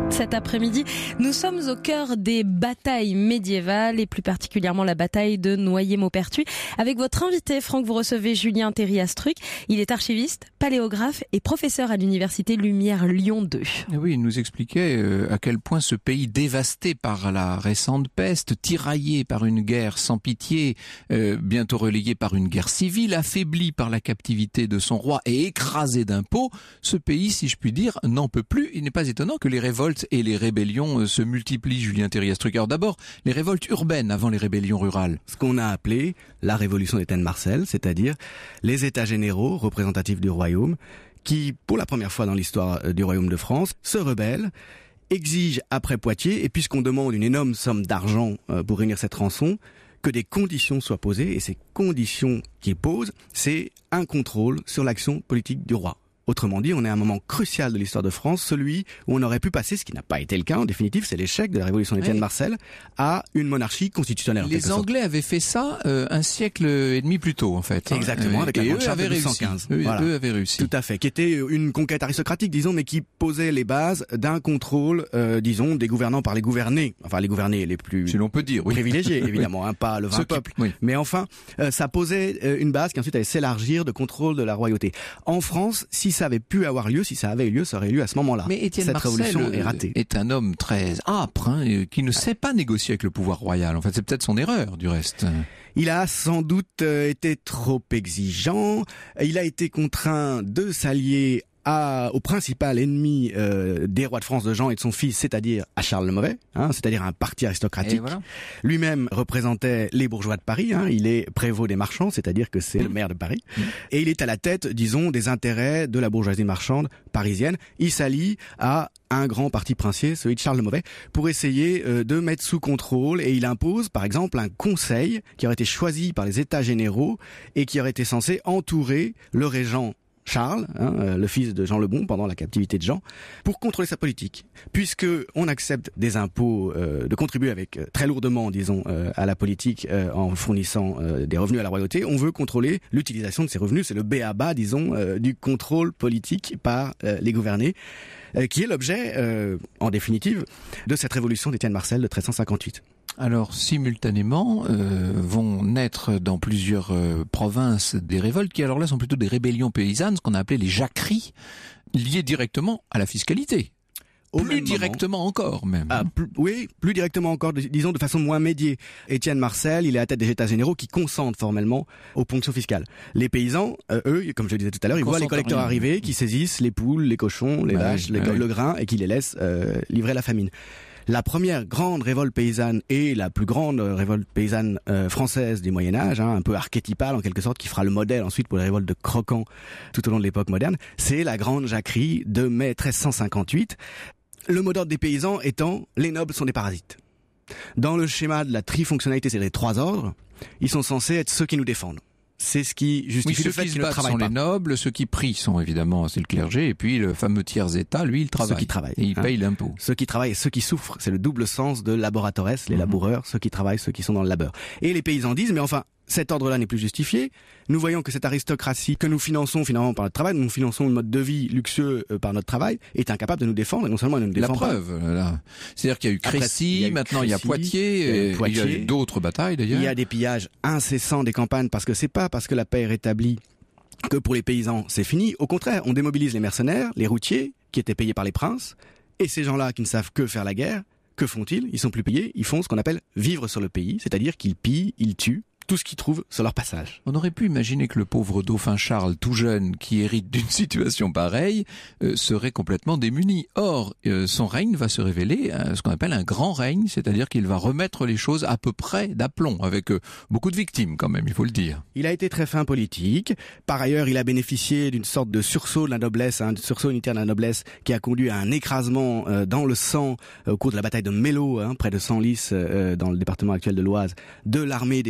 Cet après-midi, nous sommes au cœur des batailles médiévales et plus particulièrement la bataille de Noyer-Maupertuis. Avec votre invité, Franck, vous recevez Julien Térias-Truc. Il est archiviste, paléographe et professeur à l'université Lumière Lyon 2. Et oui, il nous expliquait à quel point ce pays dévasté par la récente peste, tiraillé par une guerre sans pitié, bientôt relégué par une guerre civile, affaibli par la captivité de son roi et écrasé d'impôts, ce pays, si je puis dire, n'en peut plus. Il n'est pas étonnant que les révoltes et les rébellions se multiplient, Julien Térias-Truc. Alors d'abord, les révoltes urbaines avant les rébellions rurales. Ce qu'on a appelé la révolution d'Étienne Marcel, c'est-à-dire les États généraux représentatifs du royaume, qui, pour la première fois dans l'histoire du royaume de France, se rebellent, exigent après Poitiers, et puisqu'on demande une énorme somme d'argent pour réunir cette rançon, que des conditions soient posées, et ces conditions qu'ils posent, c'est un contrôle sur l'action politique du roi. Autrement dit, on est à un moment crucial de l'histoire de France, celui où on aurait pu passer, ce qui n'a pas été le cas en définitive, c'est l'échec de la révolution d'Étienne Marcel, à une monarchie constitutionnelle. Les Anglais avaient fait ça un siècle et demi plus tôt, en fait. Exactement, avec la grande charte de 1215. Eux avaient réussi. Tout à fait, qui était une conquête aristocratique, disons, mais qui posait les bases d'un contrôle, disons, des gouvernants par les gouvernés. Enfin, les gouvernés les plus si l'on peut dire, oui. privilégiés, évidemment, hein, pas le vain peuple. Oui. Mais enfin, ça posait une base qui ensuite allait s'élargir de contrôle de la royauté. En France, si ça avait pu avoir lieu, si ça avait eu lieu, ça aurait eu lieu à ce moment-là. Mais Étienne Marcel est ratée. Est un homme très âpre, hein, qui ne sait pas négocier avec le pouvoir royal. En fait, c'est peut-être son erreur, du reste. Il a sans doute été trop exigeant. Il a été contraint de s'allier au principal ennemi des rois de France de Jean et de son fils, c'est-à-dire à Charles le Mauvais, c'est-à-dire un parti aristocratique. Voilà. Lui-même représentait les bourgeois de Paris, il est prévôt des marchands, c'est-à-dire que c'est le maire de Paris. Et il est à la tête, disons, des intérêts de la bourgeoisie marchande parisienne. Il s'allie à un grand parti princier, celui de Charles le Mauvais, pour essayer de mettre sous contrôle, et il impose, par exemple, un conseil qui aurait été choisi par les États généraux et qui aurait été censé entourer le régent Charles, le fils de Jean le Bon pendant la captivité de Jean, pour contrôler sa politique. Puisque on accepte des impôts, de contribuer avec très lourdement, disons, à la politique en fournissant des revenus à la royauté, on veut contrôler l'utilisation de ces revenus. C'est le b.a.-ba, disons, du contrôle politique par les gouvernés, qui est l'objet, en définitive, de cette révolution d'Étienne Marcel de 1358. Alors, simultanément, vont naître dans plusieurs provinces des révoltes qui, alors là, sont plutôt des rébellions paysannes, ce qu'on a appelé les jacqueries, liées directement à la fiscalité. Plus directement encore, même. Plus directement encore, disons de façon moins médiée. Étienne Marcel, il est à la tête des États généraux qui consentent formellement aux ponctions fiscales. Les paysans, eux, comme je le disais tout à l'heure, ils voient les collecteurs arriver, qui saisissent les poules, les cochons, les vaches, le grain, et qui les laissent livrer la famine. La première grande révolte paysanne et la plus grande révolte paysanne française du Moyen-Âge, un peu archétypale en quelque sorte, qui fera le modèle ensuite pour les révoltes de Croquant tout au long de l'époque moderne, c'est la grande jacquerie de mai 1358. Le mot d'ordre des paysans étant « les nobles sont des parasites ». Dans le schéma de la trifonctionnalité, c'est les trois ordres, ils sont censés être ceux qui nous défendent. C'est ce qui justifie le fait qu'ils ne travaillent pas. Sont les nobles, ceux qui prient sont évidemment, c'est le clergé, et puis le fameux tiers-état, lui, il travaille. Ceux qui travaillent. Et il paye l'impôt. Ceux qui travaillent et ceux qui souffrent, c'est le double sens de laboratores, les laboureurs, ceux qui travaillent, ceux qui sont dans le labeur. Et les paysans disent, mais enfin, cet ordre-là n'est plus justifié. Nous voyons que cette aristocratie que nous finançons finalement par notre travail, nous finançons le mode de vie luxueux par notre travail, est incapable de nous défendre, et non seulement elle ne nous défend pas. La preuve, là. C'est-à-dire qu'il y a eu Crécy, maintenant il y a Poitiers, il y a eu d'autres batailles d'ailleurs. Il y a des pillages incessants des campagnes, parce que c'est pas parce que la paix est rétablie que pour les paysans c'est fini. Au contraire, on démobilise les mercenaires, les routiers, qui étaient payés par les princes, et ces gens-là qui ne savent que faire la guerre, que font-ils ? Ils sont plus payés, ils font ce qu'on appelle vivre sur le pays, c'est-à-dire qu'ils pillent, ils tuent tout ce qu'ils trouvent sur leur passage. On aurait pu imaginer que le pauvre dauphin Charles, tout jeune, qui hérite d'une situation pareille, serait complètement démuni. Or, son règne va se révéler ce qu'on appelle un grand règne, c'est-à-dire qu'il va remettre les choses à peu près d'aplomb, avec beaucoup de victimes quand même, il faut le dire. Il a été très fin politique. Par ailleurs, il a bénéficié d'une sorte de sursaut de la noblesse, de sursaut unitaire de la noblesse, qui a conduit à un écrasement dans le sang au cours de la bataille de Mello, près de Senlis, dans le département actuel de l'Oise, de l'armée des paysans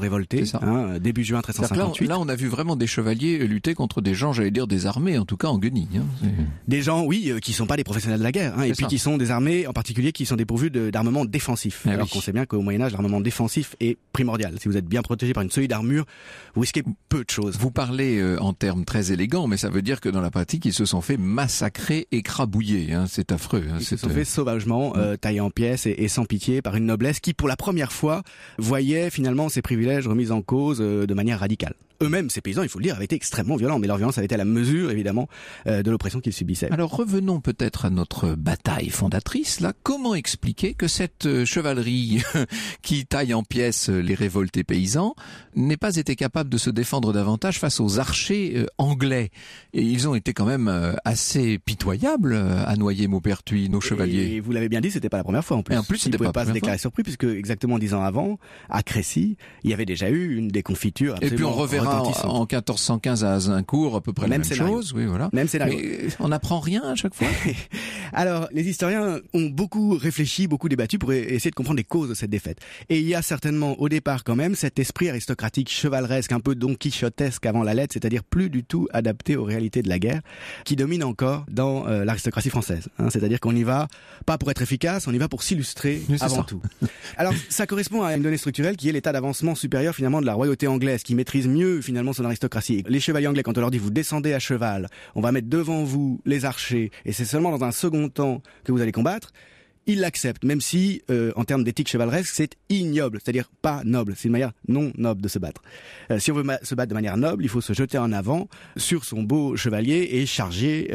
révoltés, début juin 1358. Là, on a vu vraiment des chevaliers lutter contre des gens, j'allais dire des armées, en tout cas en guenilles. Des gens, qui sont pas des professionnels de la guerre, et puis qui sont des armées, en particulier, qui sont dépourvues d'armement défensif. Alors qu'on sait bien qu'au Moyen-Âge, l'armement défensif est primordial. Si vous êtes bien protégé par une solide armure, vous risquez peu de choses. Vous parlez en termes très élégants, mais ça veut dire que dans la pratique, ils se sont fait massacrer, écrabouiller. C'est affreux. Ils se sont fait sauvagement, taillés en pièces et sans pitié par une noblesse qui, pour la première fois, voyait finalement ses privilèges remis en cause de manière radicale. Eux-mêmes, ces paysans, il faut le dire, avaient été extrêmement violents, mais leur violence avait été à la mesure, évidemment, de l'oppression qu'ils subissaient. Alors revenons peut-être à notre bataille fondatrice, là. Comment expliquer que cette chevalerie qui taille en pièces les révoltés paysans n'ait pas été capable de se défendre davantage face aux archers anglais? Et ils ont été quand même assez pitoyables à Noyer-Maupertuis, nos chevaliers. Et vous l'avez bien dit, c'était pas la première fois en plus. Et en plus, ils ne pouvaient pas se déclarer surpris, puisque exactement 10 ans avant, à Crécy, il y avait déjà eu une déconfiture absolument. Et puis on reverra en 1415 à Azincourt à peu près la même chose. Oui, voilà. Même scénario. Mais on n'apprend rien à chaque fois. Alors, les historiens ont beaucoup réfléchi, beaucoup débattu pour essayer de comprendre les causes de cette défaite. Et il y a certainement au départ quand même cet esprit aristocratique chevaleresque, un peu Don Quichotesque avant la lettre, c'est-à-dire plus du tout adapté aux réalités de la guerre, qui domine encore dans l'aristocratie française. C'est-à-dire qu'on y va pas pour être efficace, on y va pour s'illustrer avant tout. Alors, ça correspond à une donnée structurelle qui est l'état d'avancement supérieur finalement de la royauté anglaise, qui maîtrise mieux finalement son aristocratie. Les chevaliers anglais, quand on leur dit vous descendez à cheval, on va mettre devant vous les archers, et c'est seulement dans un second temps que vous allez combattre, ils l'acceptent, même si, en termes d'éthique chevaleresque, c'est ignoble, c'est-à-dire pas noble. C'est une manière non noble de se battre. Si on veut se battre de manière noble, il faut se jeter en avant sur son beau chevalier et charger.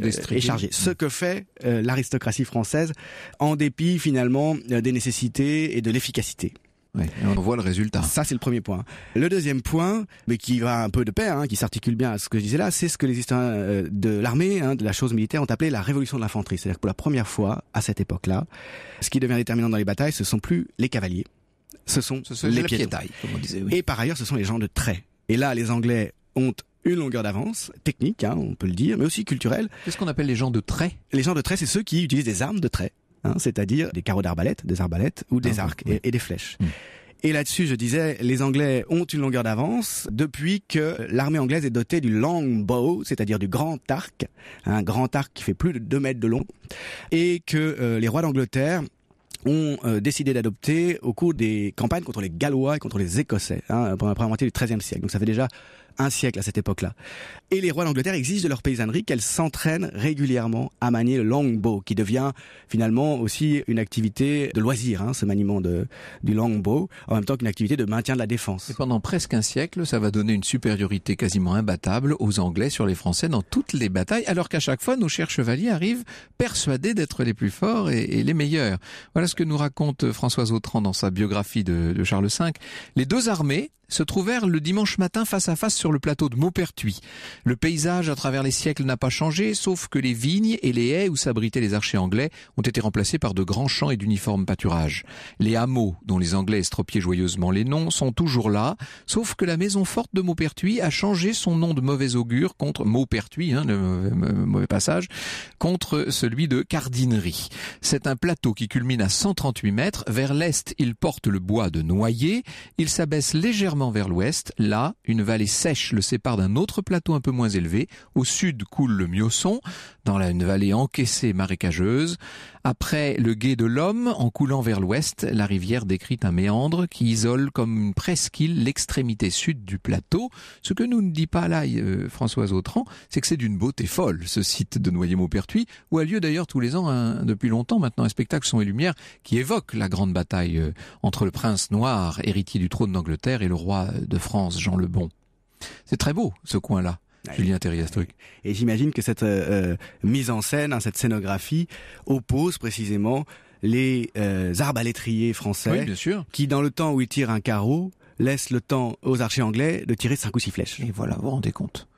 Ce que fait l'aristocratie française, en dépit finalement des nécessités et de l'efficacité. Oui, et on voit le résultat. Ça, c'est le premier point. Le deuxième point, mais qui va un peu de pair, qui s'articule bien à ce que je disais là, c'est ce que les historiens de l'armée, de la chose militaire, ont appelé la révolution de l'infanterie. C'est-à-dire que pour la première fois, à cette époque-là, ce qui devient déterminant dans les batailles, ce sont plus les cavaliers, ce sont les piétons. Comme on disait, oui. Et par ailleurs, ce sont les gens de trait. Et là, les Anglais ont une longueur d'avance, technique, on peut le dire, mais aussi culturelle. Qu'est-ce qu'on appelle les gens de trait? Les gens de trait, c'est ceux qui utilisent des armes de trait. C'est-à-dire des carreaux d'arbalète, des arbalètes ou des arcs et des flèches. Et là-dessus, je disais, les Anglais ont une longueur d'avance depuis que l'armée anglaise est dotée du longbow, c'est-à-dire du grand arc, un grand arc qui fait plus de 2 mètres de long, et que les rois d'Angleterre ont décidé d'adopter au cours des campagnes contre les Gallois et contre les Écossais, pendant la première moitié du XIIIe siècle. Donc ça fait déjà un siècle à cette époque-là. Et les rois d'Angleterre exigent de leur paysannerie qu'elle s'entraîne régulièrement à manier le longbow, qui devient finalement aussi une activité de loisir, ce maniement du longbow, en même temps qu'une activité de maintien de la défense. Et pendant presque un siècle, ça va donner une supériorité quasiment imbattable aux Anglais sur les Français dans toutes les batailles, alors qu'à chaque fois, nos chers chevaliers arrivent persuadés d'être les plus forts et les meilleurs. Voilà ce que nous raconte Françoise Autrand dans sa biographie de Charles V. Les deux armées se trouvèrent le dimanche matin face à face sur le plateau de Maupertuis. Le paysage à travers les siècles n'a pas changé, sauf que les vignes et les haies où s'abritaient les archers anglais ont été remplacés par de grands champs et d'uniformes pâturages. Les hameaux, dont les Anglais estropiaient joyeusement les noms, sont toujours là, sauf que la maison forte de Maupertuis a changé son nom de mauvais augure contre Maupertuis, le mauvais passage, contre celui de Cardinerie. C'est un plateau qui culmine à 138 mètres. Vers l'est, il porte le bois de Noyer. Il s'abaisse légèrement vers l'ouest. Là, une vallée sèche le sépare d'un autre plateau un peu moins élevé. Au sud coule le Miosson, dans une vallée encaissée marécageuse. Après le Gué de l'Homme, en coulant vers l'ouest, la rivière décrit un méandre qui isole comme une presqu'île l'extrémité sud du plateau. Ce que nous ne dit pas là Françoise Autrand, c'est que c'est d'une beauté folle, ce site de Noyer-Maupertuis, où a lieu d'ailleurs tous les ans, depuis longtemps maintenant, un spectacle son et lumière qui évoque la grande bataille entre le prince noir, héritier du trône d'Angleterre, et le roi de France, Jean le Bon. C'est très beau, ce coin-là. Julien Thériastruc. Et j'imagine que cette mise en scène, cette scénographie, oppose précisément les arbalétriers français, oui, bien sûr, qui dans le temps où ils tirent un carreau, laissent le temps aux archers anglais de tirer 5 ou 6 flèches. Et voilà, vous vous rendez compte.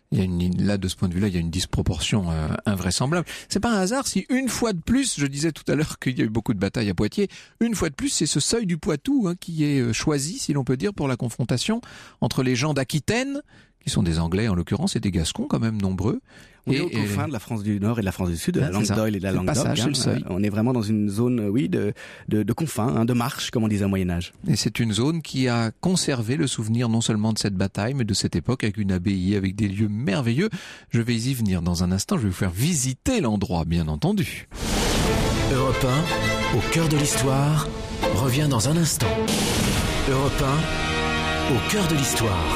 Là, de ce point de vue-là, il y a une disproportion invraisemblable. C'est pas un hasard si une fois de plus, je disais tout à l'heure qu'il y a eu beaucoup de batailles à Poitiers, une fois de plus, c'est ce seuil du Poitou qui est choisi, si l'on peut dire, pour la confrontation entre les gens d'Aquitaine, qui sont des Anglais en l'occurrence, et des Gascons quand même nombreux. On est aux confins de la France du Nord et de la France du Sud, de la langue d'Oil et de la langue d'Oc. On est vraiment dans une zone, de confins, de marche, comme on disait au Moyen-Âge. Et c'est une zone qui a conservé le souvenir non seulement de cette bataille, mais de cette époque, avec une abbaye, avec des lieux merveilleux. Je vais y venir dans un instant, je vais vous faire visiter l'endroit, bien entendu. Europe 1, au cœur de l'histoire, revient dans un instant. Europe 1, au cœur de l'histoire.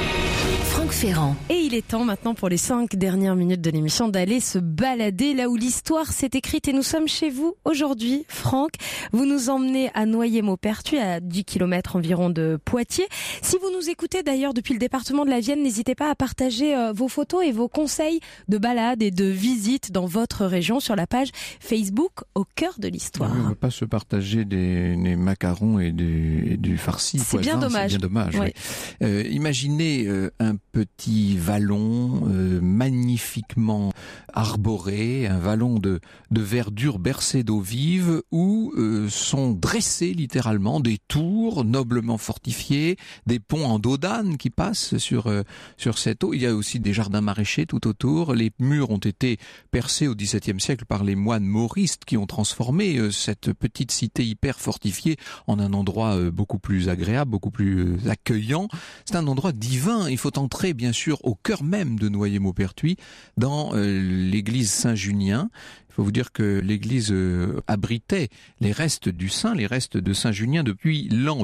Franck Ferrand. Et il est temps maintenant pour les 5 dernières minutes de l'émission d'aller se balader là où l'histoire s'est écrite. Et nous sommes chez vous aujourd'hui, Franck. Vous nous emmenez à Noyer-Maupertuis, à 10 km environ de Poitiers. Si vous nous écoutez d'ailleurs depuis le département de la Vienne, n'hésitez pas à partager vos photos et vos conseils de balade et de visite dans votre région sur la page Facebook au cœur de l'histoire. Oui, on ne va pas se partager des macarons et du farci. C'est bien dommage. C'est bien dommage. Oui. Oui. Imaginez un petit vallon magnifiquement arboré, un vallon de verdure bercé d'eau vive où sont dressés littéralement des tours noblement fortifiées, des ponts en dos d'âne qui passent sur cette eau. Il y a aussi des jardins maraîchers tout autour. Les murs ont été percés au XVIIe siècle par les moines mauristes qui ont transformé cette petite cité hyper fortifiée en un endroit beaucoup plus agréable, beaucoup plus accueillant. C'est un endroit divin. Il faut entrer bien sûr au cœur même de Noyer-Maupertuis dans l'église Saint-Junien. Il faut vous dire que l'église abritait les restes du saint, les restes de Saint-Junien depuis l'an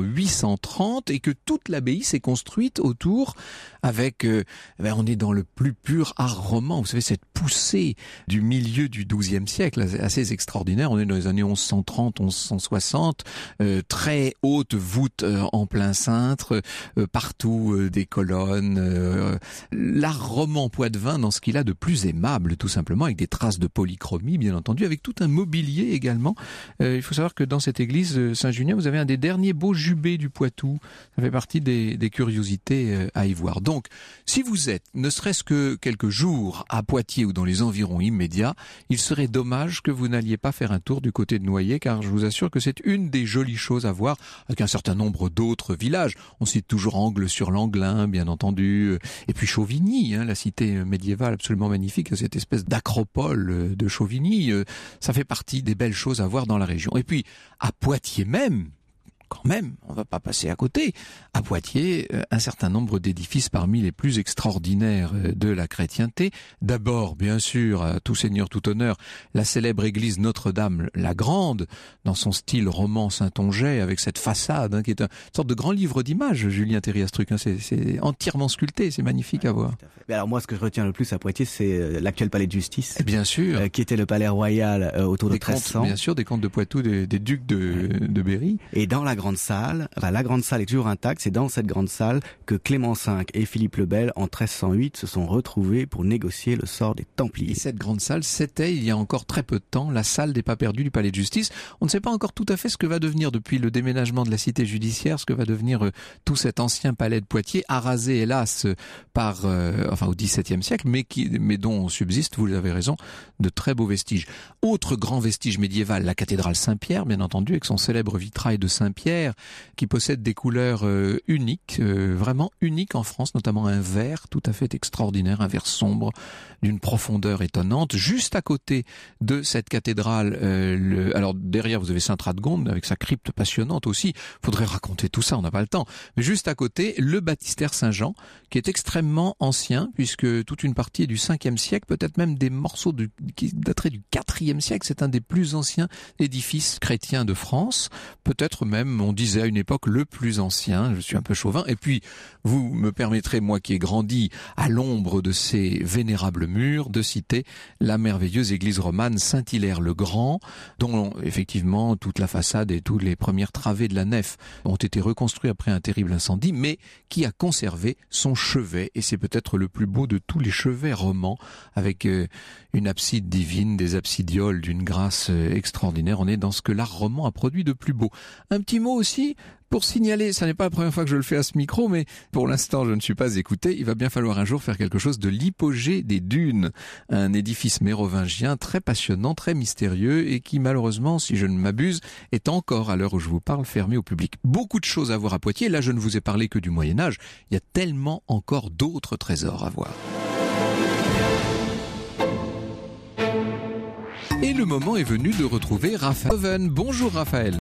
830 et que toute l'abbaye s'est construite autour avec, on est dans le plus pur art roman. Vous savez, cette poussée du milieu du XIIe siècle, assez extraordinaire. On est dans les années 1130, 1160, très haute voûte en plein cintre, partout des colonnes. L'art roman poitevin dans ce qu'il a de plus aimable, tout simplement, avec des traces de polychromie, bien entendu, avec tout un mobilier également. Il faut savoir que dans cette église Saint-Junien, vous avez un des derniers beaux jubés du Poitou. Ça fait partie des curiosités à y voir. Donc, si vous êtes, ne serait-ce que quelques jours à Poitiers ou dans les environs immédiats, il serait dommage que vous n'alliez pas faire un tour du côté de Noyer, car je vous assure que c'est une des jolies choses à voir, avec un certain nombre d'autres villages. On cite toujours Angles-sur-l'Anglin, bien entendu, et puis Chauvigny, la cité médiévale absolument magnifique, cette espèce d'acropole de Chauvigny. Ça fait partie des belles choses à voir dans la région. Et puis, à Poitiers même, quand même, on va pas passer à côté. À Poitiers, un certain nombre d'édifices parmi les plus extraordinaires de la chrétienté. D'abord, bien sûr, à tout seigneur, tout honneur, la célèbre église Notre-Dame la Grande, dans son style roman saintongeais, avec cette façade, qui est une sorte de grand livre d'images, Julien Thériastruc. C'est entièrement sculpté, c'est magnifique à voir. Mais alors moi, ce que je retiens le plus à Poitiers, c'est l'actuel palais de justice. Et bien sûr. Qui était le palais royal autour de 1300. Bien sûr, des comtes de Poitou, des ducs de Berry. Et dans la grande salle, la grande salle est toujours intacte, c'est dans cette grande salle que Clément V et Philippe le Bel, en 1308, se sont retrouvés pour négocier le sort des Templiers. Et cette grande salle, c'était, il y a encore très peu de temps, la salle des pas perdus du palais de justice. On ne sait pas encore tout à fait ce que va devenir, depuis le déménagement de la cité judiciaire, ce que va devenir tout cet ancien palais de Poitiers, arasé hélas au XVIIe siècle, mais dont subsiste, vous avez raison, de très beaux vestiges. Autre grand vestige médiéval, la cathédrale Saint-Pierre, bien entendu, avec son célèbre vitrail de Saint-Pierre, qui possède des couleurs uniques, vraiment uniques en France, notamment un vert tout à fait extraordinaire, un vert sombre, d'une profondeur étonnante. Juste à côté de cette cathédrale, alors derrière vous avez Sainte-Radegonde, avec sa crypte passionnante aussi, faudrait raconter tout ça, on n'a pas le temps, mais juste à côté, le baptistère Saint-Jean, qui est extrêmement ancien, puisque toute une partie est du 5e siècle, peut-être même des morceaux qui dateraient du 4e siècle. C'est un des plus anciens édifices chrétiens de France, peut-être même, on disait à une époque, le plus ancien. Je suis un peu chauvin. Et puis, vous me permettrez, moi qui ai grandi à l'ombre de ces vénérables murs, de citer la merveilleuse église romane Saint-Hilaire-le-Grand, dont effectivement toute la façade et tous les premières travées de la nef ont été reconstruits après un terrible incendie, mais qui a conservé son chevet. Et c'est peut-être le plus beau de tous les chevets romans, avec une abside divine, des absidioles d'une grâce extraordinaire. On est dans ce que l'art roman a produit de plus beau. Un petit mot mot aussi pour signaler, ça n'est pas la première fois que je le fais à ce micro, mais pour l'instant je ne suis pas écouté, il va bien falloir un jour faire quelque chose de l'hypogée des dunes, un édifice mérovingien très passionnant, très mystérieux et qui malheureusement, si je ne m'abuse, est encore à l'heure où je vous parle fermé au public. Beaucoup de choses à voir à Poitiers, là je ne vous ai parlé que du Moyen-Âge, il y a tellement encore d'autres trésors à voir. Et le moment est venu de retrouver Raphaël. Bonjour Raphaël.